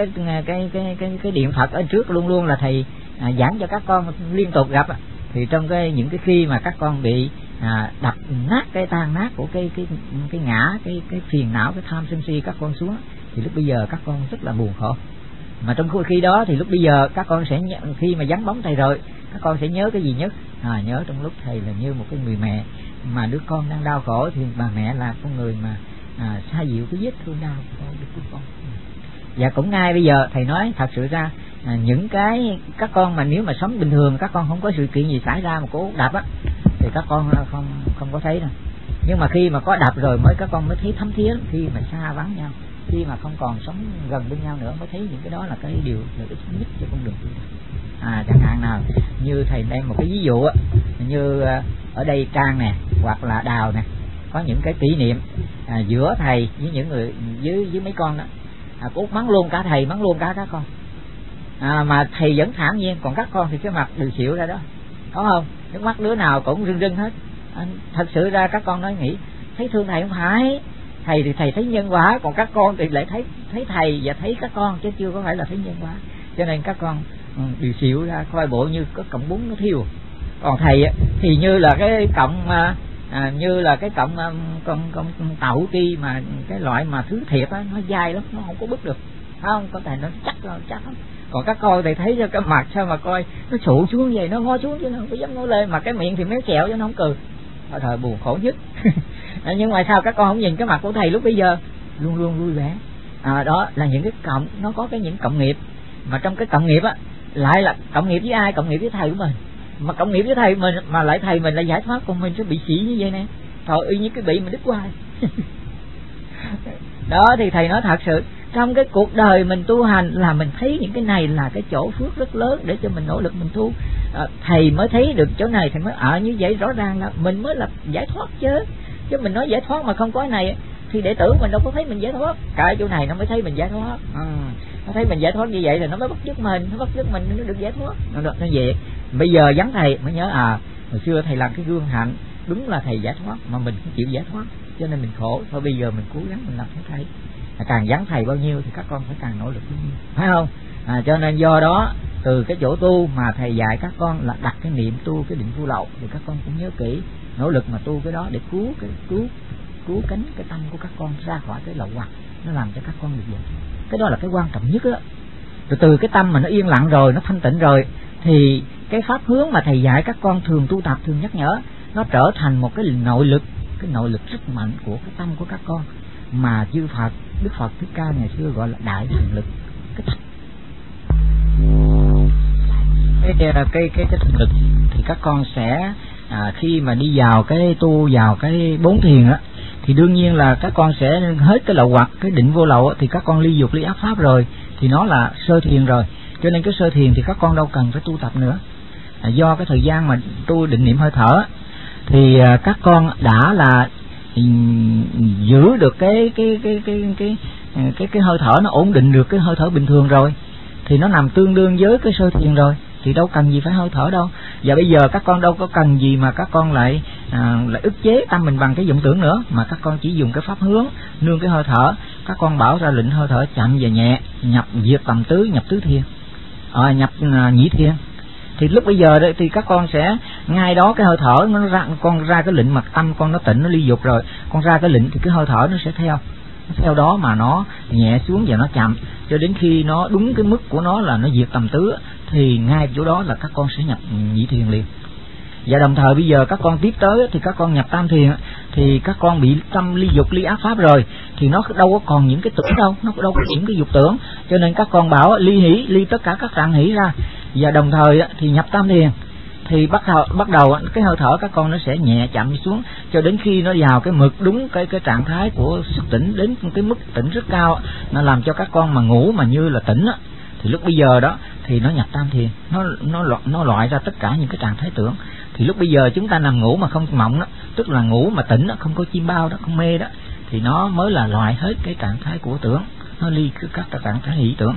cái điện Phật ở trước luôn luôn là thầy giảng cho các con liên tục gặp. Thì trong những cái khi mà các con bị đập nát cái tan nát của cái ngã, cái phiền não, cái tham sân si các con xuống, thì lúc bây giờ các con rất là buồn khổ. Mà trong khi đó thì lúc bây giờ các con sẽ khi mà vắng bóng thầy rồi, các con sẽ nhớ cái gì nhất? Nhớ trong lúc thầy là như một cái người mẹ mà đứa con đang đau khổ, thì bà mẹ là con người mà xoa dịu cái vết thương đau của con. Và cũng ngay bây giờ thầy nói thật sự ra những cái các con mà nếu mà sống bình thường, các con không có sự kiện gì xảy ra mà cô đập á, thì các con không có thấy đâu. Nhưng mà khi mà có đập rồi mới các con mới thấy thấm thía, khi mà xa vắng nhau, khi mà không còn sống gần bên nhau nữa mới thấy những cái đó là cái điều lợi ích nhất cho con đường tu. Chẳng hạn nào như thầy đem một cái ví dụ á, như ở đây Trang nè hoặc là Đào nè, có những cái kỷ niệm giữa thầy với những người với mấy con đó. Cô Út mắng luôn cả thầy, mắng luôn cả các con, mà thầy vẫn thản nhiên, còn các con thì cái mặt đều xịu ra đó, có không? Nước mắt đứa nào cũng rưng rưng hết. Thật sự ra các con nói nghĩ thấy thương thầy, không phải thầy thì thầy thấy nhân quả, còn các con thì lại thấy thầy và thấy các con, chứ chưa có phải là thấy nhân quả. Cho nên các con đều xịu ra, coi bộ như có cọng bún nó thiêu. Còn thầy thì như là cái cọng như là cái cọng con tàu ti, mà cái loại mà thứ thiệt á, nó dai lắm, nó không có bứt được, không có thầy nó chắc lắm. Còn các con thì thấy cho cái mặt sao mà coi nó sụn xuống vậy, nó ngó xuống chứ nó không có dám ngó lên, mà cái miệng thì méo xẹo chứ nó không cười. Thời buồn khổ nhất. Nhưng mà sao các con không nhìn cái mặt của thầy lúc bây giờ luôn luôn vui vẻ. Đó là những cái cộng, nó có những cộng nghiệp, mà trong cái cộng nghiệp á lại là cộng nghiệp với ai? Cộng nghiệp với thầy của mình. Mà cộng nghiệp với thầy mình mà lại thầy mình lại giải thoát, còn mình sẽ bị xỉ như vậy nè. Trời ơi, như cái bị mà đứt quai. Đó thì thầy nói thật sự trong cái cuộc đời mình tu hành là mình thấy những cái này là cái chỗ phước rất lớn để cho mình nỗ lực mình tu. Thầy mới thấy được chỗ này, thầy mới như vậy, rõ ràng là mình mới là giải thoát chứ mình nói giải thoát mà không có cái này thì đệ tử mình đâu có thấy mình giải thoát. Cả chỗ này nó mới thấy mình giải thoát. Nó thấy mình giải thoát như vậy là nó mới bắt chước mình, nó được giải thoát. Nó vậy. Bây giờ vắng thầy mới nhớ hồi xưa thầy làm cái gương hạnh, đúng là thầy giải thoát mà mình không chịu giải thoát, cho nên mình khổ. Thôi bây giờ mình cố gắng mình làm theo thầy. Càng vắng thầy bao nhiêu thì các con phải càng nỗ lực bao nhiêu, phải không? Cho nên do đó từ cái chỗ tu mà thầy dạy các con là đặt cái niệm tu, cái định vô lậu, thì các con cũng nhớ kỹ, nỗ lực mà tu cái đó để cứu cánh cái tâm của các con ra khỏi cái lậu hoặc, nó làm cho các con được vậy. Cái đó là cái quan trọng nhất á. Rồi từ cái tâm mà nó yên lặng rồi, nó thanh tịnh rồi, thì cái pháp hướng mà thầy dạy các con thường tu tập, thường nhắc nhở, nó trở thành một cái nội lực rất mạnh của cái tâm của các con, mà chư Phật, Đức Phật Thích Ca ngày xưa gọi là đại thần lực. Cái thần lực thì các con sẽ khi mà đi vào cái tu vào cái bốn thiền á, thì đương nhiên là các con sẽ hết cái lậu hoặc, cái định vô lậu á, thì các con ly dục ly ác pháp rồi, thì nó là sơ thiền rồi. Cho nên cái sơ thiền thì các con đâu cần phải tu tập nữa. Do cái thời gian mà tu định niệm hơi thở thì các con đã là giữ được cái hơi thở, nó ổn định được cái hơi thở bình thường rồi, thì nó nằm tương đương với cái sơ thiền rồi, thì đâu cần gì phải hơi thở đâu. Và bây giờ các con đâu có cần gì mà các con lại ức chế tâm mình bằng cái vọng tưởng nữa, mà các con chỉ dùng cái pháp hướng nương cái hơi thở. Các con bảo ra lệnh hơi thở chậm và nhẹ, nhập diệt tầm tứ, nhập tứ thiền, nhập nhị thiền. Thì lúc bây giờ đấy thì các con sẽ ngay đó cái hơi thở nó ra, con ra cái lệnh, mặt tâm con nó tịnh, nó ly dục rồi, con ra cái lệnh thì cái hơi thở nó sẽ theo đó mà nó nhẹ xuống và nó chậm, cho đến khi nó đúng cái mức của nó là nó diệt tầm tứ, thì ngay chỗ đó là các con sẽ nhập nhị thiền liền. Và đồng thời bây giờ các con tiếp tới thì các con nhập tam thiền, thì các con bị tâm ly dục ly ác pháp rồi, thì nó đâu có còn những cái tưởng đâu, nó đâu có những cái dục tưởng, cho nên các con bảo ly hỷ, ly tất cả các trạng hỷ ra, và đồng thời thì nhập tam thiền. Thì bắt đầu cái hơi thở các con nó sẽ nhẹ chậm xuống cho đến khi nó vào cái mực đúng cái trạng thái của xuất tỉnh, đến cái mức tỉnh rất cao, nó làm cho các con mà ngủ mà như là tỉnh á, thì lúc bây giờ đó thì nó nhập tam thiền, nó loại ra tất cả những cái trạng thái tưởng. Thì lúc bây giờ chúng ta nằm ngủ mà không mộng đó, tức là ngủ mà tỉnh đó, không có chim bao đó, không mê đó, thì nó mới là loại hết cái trạng thái của tưởng, nó ly các trạng thái hỷ tưởng.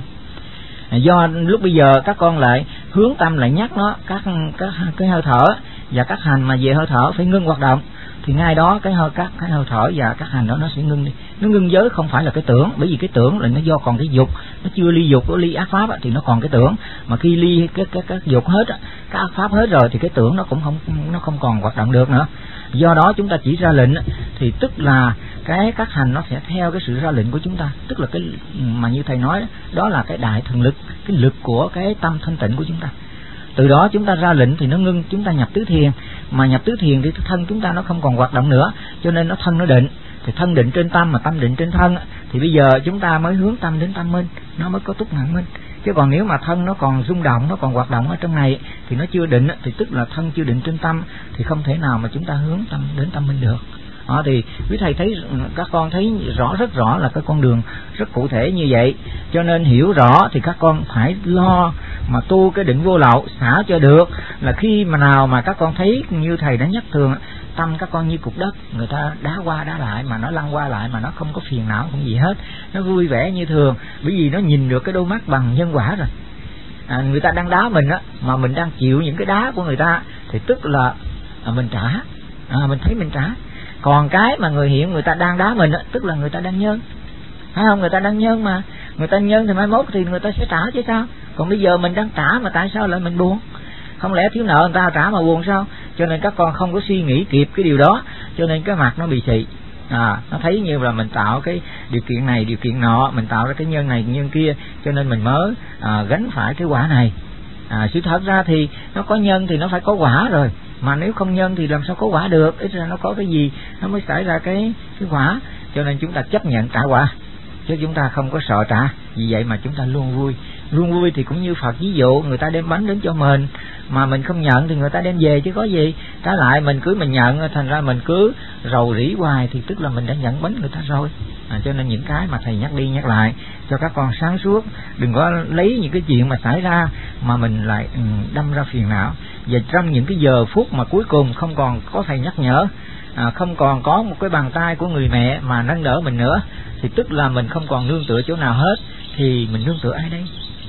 Do lúc bây giờ các con lại hướng tâm lại nhắc nó các cái hơi thở và các hành mà về hơi thở phải ngưng hoạt động, thì ngay đó cái hơi thở và các hành đó nó sẽ ngưng đi. Nó ngưng giới không phải là cái tưởng, bởi vì cái tưởng là nó do còn cái dục, nó chưa ly dục, nó ly ác pháp thì nó còn cái tưởng, mà khi ly các dục hết, các ác pháp hết rồi thì cái tưởng nó không còn hoạt động được nữa. Do đó chúng ta chỉ ra lệnh thì tức là các hành nó sẽ theo cái sự ra lệnh của chúng ta, tức là cái mà như thầy nói đó là cái đại thần lực, cái lực của cái tâm thanh tịnh của chúng ta. Từ đó chúng ta ra lệnh thì nó ngưng, chúng ta nhập tứ thiền, mà nhập tứ thiền thì thân chúng ta nó không còn hoạt động nữa, cho nên nó thân nó định, thì thân định trên tâm mà tâm định trên thân, thì bây giờ chúng ta mới hướng tâm đến tâm minh, nó mới có túc ngạn minh. Chứ còn nếu mà thân nó còn rung động, nó còn hoạt động ở trong này thì nó chưa định, thì tức là thân chưa định trên tâm, thì không thể nào mà chúng ta hướng tâm đến tâm minh được. Đó, thì quý thầy thấy các con thấy rất rõ là cái con đường rất cụ thể như vậy, cho nên hiểu rõ thì các con phải lo mà tu cái định vô lậu xả cho được. Là khi mà nào mà các con thấy như thầy đã nhắc thường, tâm các con như cục đất người ta đá qua đá lại mà nó lăn qua lại mà nó không có phiền não không gì hết, nó vui vẻ như thường, bởi vì nó nhìn được cái đôi mắt bằng nhân quả rồi. Người ta đang đá mình á, mà mình đang chịu những cái đá của người ta thì tức là mình trả, mình thấy mình trả. Còn cái mà người hiện người ta đang đá mình á, tức là người ta đang nhân, phải không? Người ta đang nhân mà, người ta nhân thì mai mốt thì người ta sẽ trả chứ sao. Còn bây giờ mình đang trả mà tại sao lại mình buồn? Không lẽ thiếu nợ người ta trả mà buồn sao? Cho nên các con không có suy nghĩ kịp cái điều đó, cho nên cái mặt nó bị xị. Nó thấy như là mình tạo cái điều kiện này điều kiện nọ, mình tạo ra cái nhân này nhân kia, cho nên mình mới gánh phải cái quả này. Sự thật ra thì nó có nhân thì nó phải có quả rồi, mà nếu không nhân thì làm sao có quả được, ít ra nó có cái gì nó mới xảy ra cái quả. Cho nên chúng ta chấp nhận trả quả, chứ chúng ta không có sợ trả. Vì vậy mà chúng ta luôn vui. Luôn vui thì cũng như Phật ví dụ, người ta đem bánh đến cho mình mà mình không nhận thì người ta đem về chứ có gì. Trái lại mình nhận, thành ra mình cứ rầu rĩ hoài thì tức là mình đã nhận bánh người ta rồi. Cho nên những cái mà thầy nhắc đi nhắc lại cho các con sáng suốt, đừng có lấy những cái chuyện mà xảy ra mà mình lại đâm ra phiền não. Và trong những cái giờ phút mà cuối cùng không còn có thầy nhắc nhở, không còn có một cái bàn tay của người mẹ mà nâng đỡ mình nữa, thì tức là mình không còn nương tựa chỗ nào hết. Thì mình nương tựa ai đây?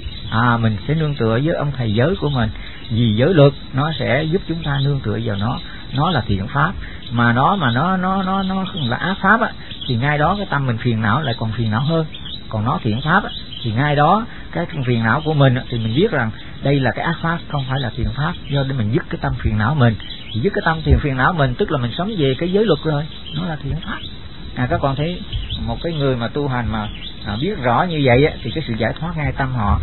Mình sẽ nương tựa với ông thầy giới của mình, vì giới luật nó sẽ giúp chúng ta nương tựa vào nó là thiện pháp. Mà nó là ác pháp á, thì ngay đó cái tâm mình phiền não lại còn phiền não hơn. Còn nó thiện pháp á, thì ngay đó cái phiền não của mình á, thì mình biết rằng đây là cái ác pháp, không phải là thiện pháp. Do để mình dứt cái tâm phiền não mình, thì dứt cái tâm phiền não mình tức là mình sống về cái giới luật rồi, nó là thiện pháp. Các con thấy một cái người mà tu hành mà biết rõ như vậy á, thì cái sự giải thoát ngay tâm họ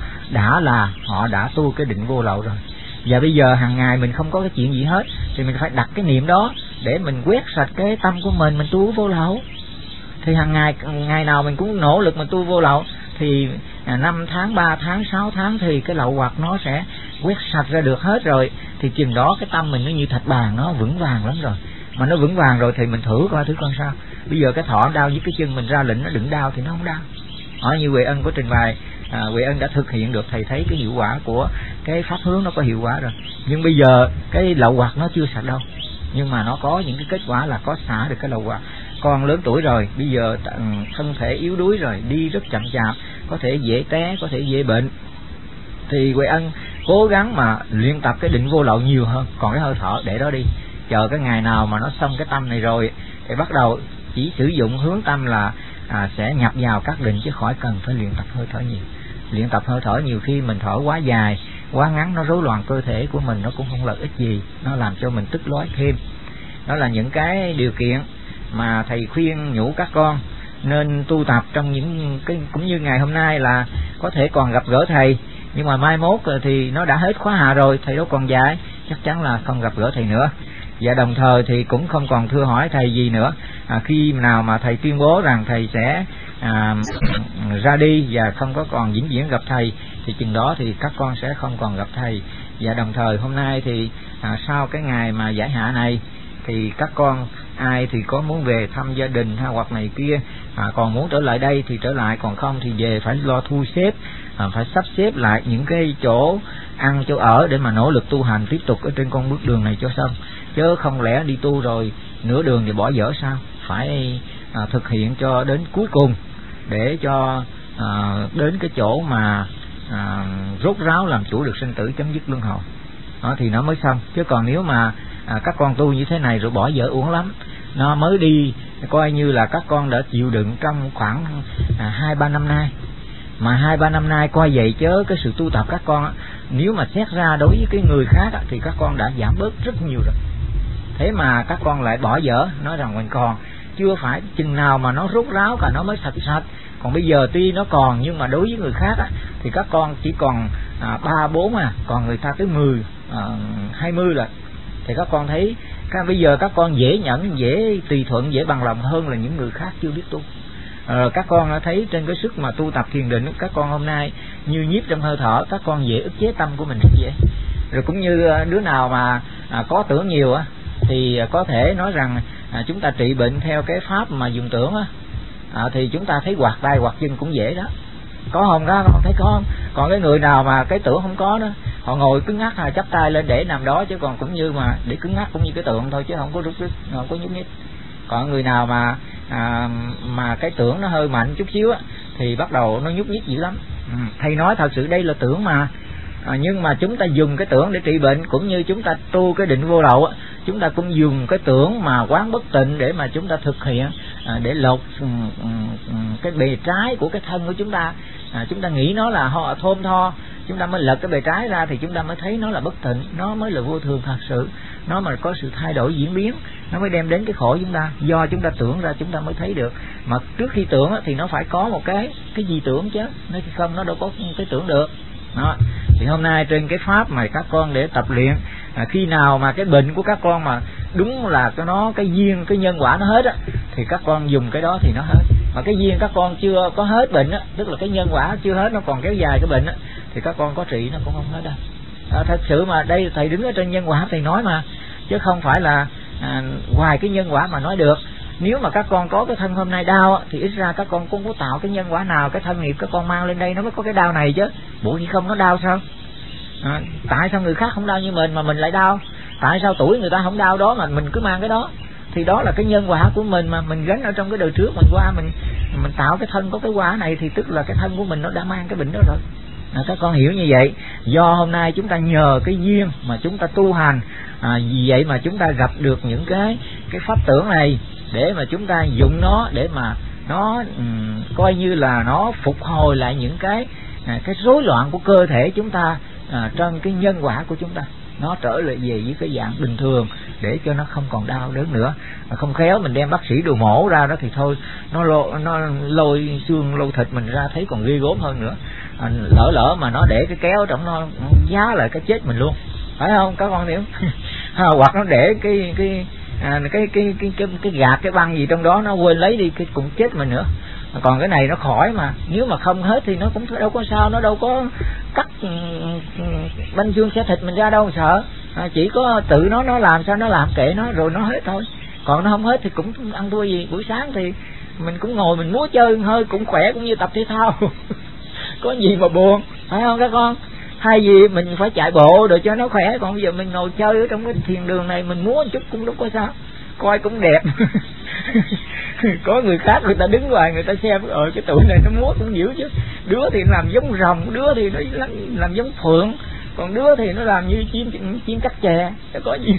đã tu cái định vô lậu rồi. Và bây giờ hàng ngày mình không có cái chuyện gì hết, thì mình phải đặt cái niệm đó để mình quét sạch cái tâm của mình tu vô lậu. Thì hàng ngày nào mình cũng nỗ lực mình tu vô lậu, thì 5 tháng, 3 tháng, 6 tháng thì cái lậu hoặc nó sẽ quét sạch ra được hết rồi. Thì chừng đó cái tâm mình nó như thạch bàn, nó vững vàng lắm rồi. Mà nó vững vàng rồi thì mình thử coi sao. Bây giờ cái thọ đau với cái chân mình ra lệnh nó đừng đau thì nó không đau. Như Huệ Ân có trình bày, Huệ Ân đã thực hiện được, thầy thấy cái hiệu quả của cái pháp hướng nó có hiệu quả rồi. Nhưng bây giờ cái lậu hoặc nó chưa sạch đâu, nhưng mà nó có những cái kết quả là có xả được cái lậu hoặc. Con lớn tuổi rồi, bây giờ thân thể yếu đuối rồi, đi rất chậm chạp, có thể dễ té, có thể dễ bệnh, thì Huệ Ân cố gắng mà luyện tập cái định vô lậu nhiều hơn. Còn cái hơi thở để đó đi, chờ cái ngày nào mà nó xong cái tâm này rồi thì bắt đầu chỉ sử dụng hướng tâm là sẽ nhập vào các định, chứ khỏi cần phải luyện tập hơi thở nhiều. Luyện tập hơi thở nhiều khi mình thở quá dài, quá ngắn, nó rối loạn cơ thể của mình, nó cũng không lợi ích gì, nó làm cho mình tức lói thêm. Đó là những cái điều kiện mà thầy khuyên nhủ các con nên tu tập trong những cái, cũng như ngày hôm nay là có thể còn gặp gỡ thầy, nhưng mà mai mốt thì nó đã hết khóa hạ rồi, thầy đâu còn dạy, chắc chắn là không gặp gỡ thầy nữa. Và đồng thời thì cũng không còn thưa hỏi thầy gì nữa. Khi nào mà thầy tuyên bố rằng thầy sẽ ra đi và không có còn vĩnh viễn gặp thầy thì chừng đó thì các con sẽ không còn gặp thầy. Và đồng thời hôm nay thì sau cái ngày mà giải hạ này thì các con ai thì có muốn về thăm gia đình hay hoặc này kia, còn muốn trở lại đây thì trở lại, còn không thì về phải lo thu xếp, phải sắp xếp lại những cái chỗ ăn chỗ ở để mà nỗ lực tu hành tiếp tục ở trên con bước đường này cho xong. Chứ không lẽ đi tu rồi nửa đường thì bỏ dở sao? Phải thực hiện cho đến cuối cùng để cho đến cái chỗ mà rốt ráo làm chủ được sinh tử, chấm dứt luân hồi đó thì nó mới xong. Chứ còn nếu mà các con tu như thế này rồi bỏ dở uổng lắm. Nó mới đi coi như là các con đã chịu đựng trong khoảng 2-3 năm nay, mà 2-3 năm nay coi vậy chớ cái sự tu tập các con nếu mà xét ra đối với cái người khác thì các con đã giảm bớt rất nhiều rồi. Thế mà các con lại bỏ dở, nói rằng mình còn chưa phải chừng nào mà nó rốt ráo cả nó mới sạch. Còn bây giờ tuy nó còn nhưng mà đối với người khác thì các con chỉ còn 3-4 còn người ta tới 10-20 rồi. Thì các con thấy bây giờ các con dễ nhẫn, dễ tùy thuận, dễ bằng lòng hơn là những người khác chưa biết tu. Các con đã thấy trên cái sức mà tu tập thiền định, các con hôm nay như nhiếp trong hơi thở, các con dễ ức chế tâm của mình rất dễ. Rồi cũng như đứa nào mà có tưởng nhiều thì có thể nói rằng chúng ta trị bệnh theo cái pháp mà dùng tưởng thì chúng ta thấy hoạt tay hoạt chân cũng dễ đó. Có không đó, con thấy có không? Còn cái người nào mà cái tưởng không có đó, họ ngồi cứng ngắc chắp tay lên để nằm đó, chứ còn cũng như mà để cứng ngắc cũng như cái tượng thôi chứ không có rút rít, không có nhúc nhích. Còn người nào mà cái tưởng nó hơi mạnh chút xíu thì bắt đầu nó nhúc nhích dữ lắm. Thầy nói thật sự đây là tưởng mà. Nhưng mà chúng ta dùng cái tưởng để trị bệnh, cũng như chúng ta tu cái định vô lậu chúng ta cũng dùng cái tưởng mà quán bất tịnh để mà chúng ta thực hiện, để lột cái bề trái của cái thân của chúng ta. Chúng ta nghĩ nó là thơm tho, chúng ta mới lật cái bề trái ra thì chúng ta mới thấy nó là bất tịnh, nó mới là vô thường thật sự, nó mà có sự thay đổi diễn biến nó mới đem đến cái khổ chúng ta. Do chúng ta tưởng ra chúng ta mới thấy được, mà trước khi tưởng thì nó phải có một cái gì tưởng chứ, nếu không nó đâu có cái tưởng được đó. Thì hôm nay trên cái pháp mà các con để tập luyện, khi nào mà cái bệnh của các con mà đúng là cái duyên, cái nhân quả nó hết thì các con dùng cái đó thì nó hết. Mà cái duyên các con chưa có hết bệnh tức là cái nhân quả chưa hết, nó còn kéo dài cái bệnh thì các con có trị nó cũng không hết đâu. Thật sự mà đây thầy đứng ở trên nhân quả thầy nói mà, chứ không phải là ngoài cái nhân quả mà nói được. Nếu mà các con có cái thân hôm nay đau thì ít ra các con cũng có tạo cái nhân quả nào, cái thân nghiệp các con mang lên đây nó mới có cái đau này chứ. Bộ khi không nó đau sao? Tại sao người khác không đau như mình mà mình lại đau? Tại sao tuổi người ta không đau đó mà mình cứ mang cái đó? Thì đó là cái nhân quả của mình mà mình gánh ở trong cái đời trước mình qua, mình tạo cái thân có cái quả này thì tức là cái thân của mình nó đã mang cái bệnh đó rồi. Các con hiểu như vậy. Do hôm nay chúng ta nhờ cái duyên mà chúng ta tu hành, vì vậy mà chúng ta gặp được những cái pháp tưởng này để mà chúng ta dùng nó để mà nó coi như là nó phục hồi lại những cái rối loạn của cơ thể chúng ta, trong cái nhân quả của chúng ta nó trở lại về với cái dạng bình thường để cho nó không còn đau đớn nữa. Không khéo mình đem bác sĩ đồ mổ ra đó thì thôi nó lôi xương lôi thịt mình ra thấy còn ghê gớm hơn nữa. Lỡ mà nó để cái kéo trong nó giá lại cái chết mình luôn, phải không các con hiểu? Hoặc nó để cái gạt cái băng gì trong đó nó quên lấy đi cái cũng chết mình nữa. Còn cái này nó khỏi mà, nếu mà không hết thì nó cũng đâu có sao, nó đâu có cắt banh xương xẻ thịt mình ra đâu sợ. Chỉ có tự nó làm sao nó làm kệ nó rồi nó hết thôi. Còn nó không hết thì cũng ăn thua gì. Buổi sáng thì mình cũng ngồi mình múa chơi hơi cũng khỏe, cũng như tập thể thao có gì mà buồn, phải không các con? Hay gì mình phải chạy bộ rồi cho nó khỏe, còn bây giờ mình ngồi chơi ở trong cái thiền đường này mình múa một chút cũng đâu có sao, coi cũng đẹp. Có người khác người ta đứng ngoài người ta xem cái tụi này nó múa cũng dữ chứ. Đứa thì làm giống rồng, đứa thì nó làm giống phượng, còn đứa thì nó làm như chim cắt chè, có gì.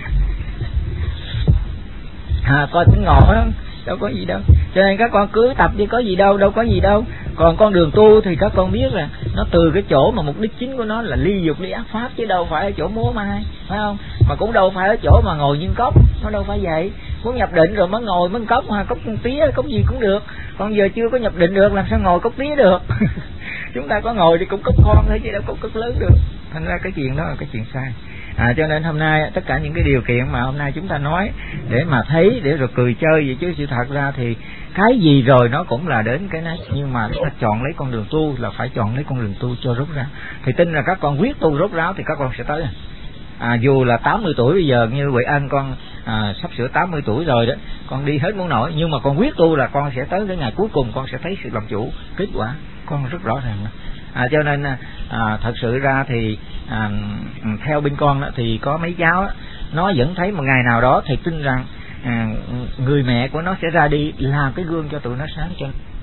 Coi cũng ngộ lắm, đâu có gì đâu. Cho nên các con cứ tập đi, có gì đâu có gì đâu. Còn con đường tu thì các con biết là nó từ cái chỗ mà mục đích chính của nó là ly dục ly ác pháp, chứ đâu phải ở chỗ múa mai, phải không? Mà cũng đâu phải ở chỗ mà ngồi như cốc, nó đâu phải vậy. Muốn nhập định rồi mới ngồi mới cốc, cốc tía cốc gì cũng được. Còn giờ chưa có nhập định được làm sao ngồi cốc tía được. Chúng ta có ngồi thì cũng cốc con thôi chứ đâu có cốc lớn được. Thành ra cái chuyện đó là cái chuyện sai. Cho nên hôm nay tất cả những cái điều kiện mà hôm nay chúng ta nói để mà thấy, để rồi cười chơi vậy, chứ sự thật ra thì cái gì rồi nó cũng là đến cái này. Nhưng mà ta chọn lấy con đường tu là phải chọn lấy con đường tu cho rốt ráo. Thì tin là các con quyết tu rốt ráo thì các con sẽ tới. Dù là 80 tuổi bây giờ, như Huệ Anh con sắp sửa 80 tuổi rồi đó, con đi hết muốn nổi, nhưng mà con quyết tu là con sẽ tới cái ngày cuối cùng con sẽ thấy sự làm chủ, kết quả con rất rõ ràng. Cho nên thật sự ra thì theo bên con đó, thì có mấy cháu đó, nó vẫn thấy một ngày nào đó thầy tin rằng người mẹ của nó sẽ ra đi làm cái gương cho tụi nó sáng. Cho